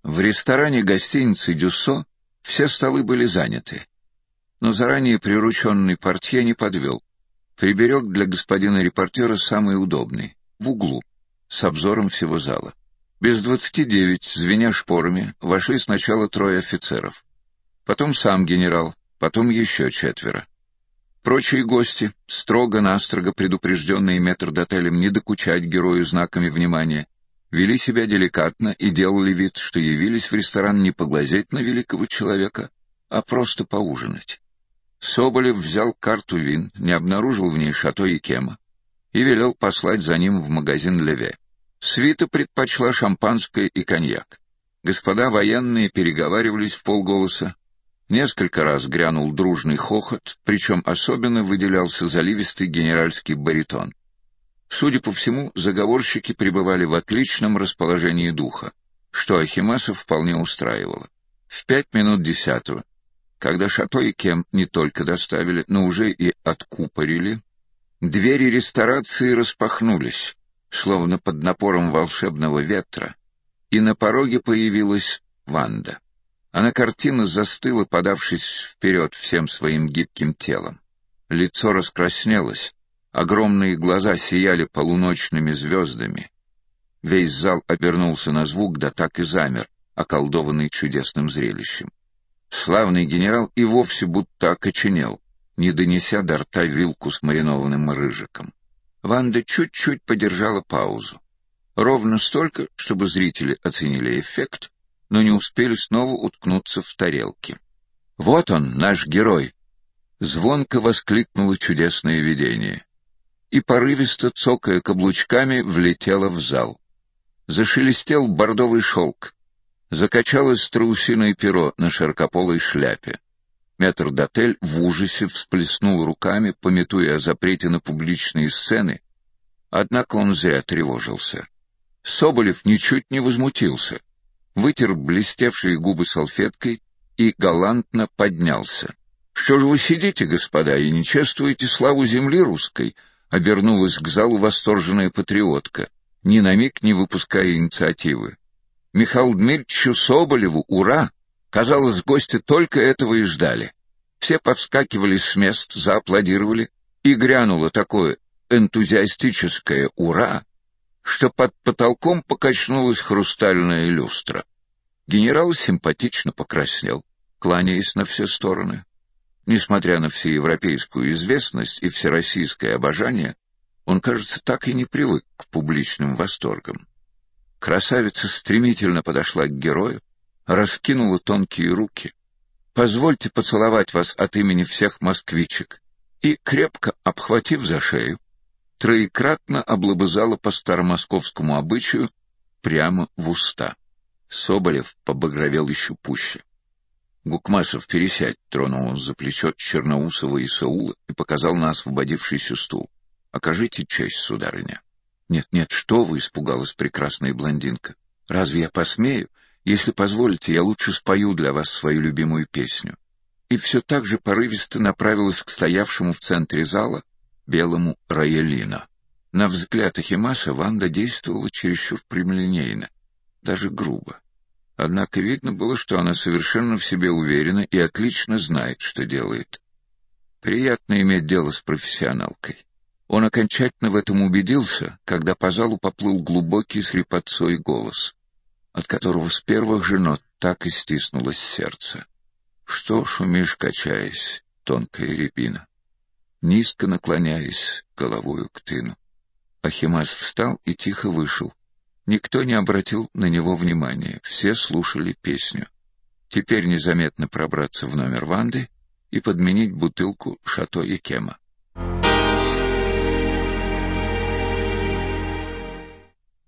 В ресторане гостиницы «Дюссо» все столы были заняты, но заранее прирученный портье не подвел. Приберег для господина репортера самый удобный, в углу, с обзором всего зала. Без 29, звеня шпорами, вошли сначала 3 офицеров. Потом сам генерал, потом еще 4. Прочие гости, строго-настрого предупрежденные метрдотелем не докучать герою знаками внимания, вели себя деликатно и делали вид, что явились в ресторан не поглазеть на великого человека, а просто поужинать. Соболев взял карту вин, не обнаружил в ней Шато Икема и велел послать за ним в магазин Леве. Свита предпочла шампанское и коньяк. Господа военные переговаривались вполголоса. Несколько раз грянул дружный хохот, причем особенно выделялся заливистый генеральский баритон. Судя по всему, заговорщики пребывали в отличном расположении духа, что Ахимаса вполне устраивало. В 9:05, когда Шато Икем не только доставили, но уже и откупорили, двери ресторации распахнулись, словно под напором волшебного ветра, и на пороге появилась Ванда. Она картинно застыла, подавшись вперед всем своим гибким телом. Лицо раскраснелось, огромные глаза сияли полуночными звездами. Весь зал обернулся на звук, да так и замер, околдованный чудесным зрелищем. Славный генерал и вовсе будто окоченел, не донеся до рта вилку с маринованным рыжиком. Ванда чуть-чуть подержала паузу. Ровно столько, чтобы зрители оценили эффект, но не успели снова уткнуться в тарелки. «Вот он, наш герой!» — звонко воскликнуло чудесное видение. И порывисто, цокая каблучками, влетело в зал. Зашелестел бордовый шелк. Закачалось страусиное перо на широкополой шляпе. Метрдотель в ужасе всплеснул руками, памятуя о запрете на публичные сцены, однако он зря тревожился. Соболев ничуть не возмутился, вытер блестевшие губы салфеткой и галантно поднялся. «Что же вы сидите, господа, и не чествуете славу земли русской?» — обернулась к залу восторженная патриотка, ни на миг не выпуская инициативы. «Михаилу Дмитриевичу Соболеву, ура!» Казалось, гости только этого и ждали. Все повскакивали с мест, зааплодировали, и грянуло такое энтузиастическое «ура!», что под потолком покачнулась хрустальная люстра. Генерал симпатично покраснел, кланяясь на все стороны. Несмотря на всеевропейскую известность и всероссийское обожание, он, кажется, так и не привык к публичным восторгам. Красавица стремительно подошла к герою, раскинула тонкие руки. «Позвольте поцеловать вас от имени всех москвичек», и, крепко обхватив за шею, троекратно облобызала по старомосковскому обычаю прямо в уста. Соболев побагровел еще пуще. «Гукмасов, пересядь», — тронул он за плечо Черноусова и Саула и показал на освободившийся стул. «Окажите честь, сударыня». «Нет, что вы», — испугалась прекрасная блондинка. «Разве я посмею? Если позволите, я лучше спою для вас свою любимую песню». И все так же порывисто направилась к стоявшему в центре зала белому роялино. На взгляд Ахимаса Ванда действовала чересчур прямолинейно, даже грубо. Однако видно было, что она совершенно в себе уверена и отлично знает, что делает. Приятно иметь дело с профессионалкой. Он окончательно в этом убедился, когда по залу поплыл глубокий с хрипотцой голос, от которого с первых же нот так и стиснулось сердце. «Что шумишь, качаясь, тонкая рябина, низко наклоняясь головою к тыну?» Ахимас встал и тихо вышел. Никто не обратил на него внимания, все слушали песню. Теперь незаметно пробраться в номер Ванды и подменить бутылку Шато Икема.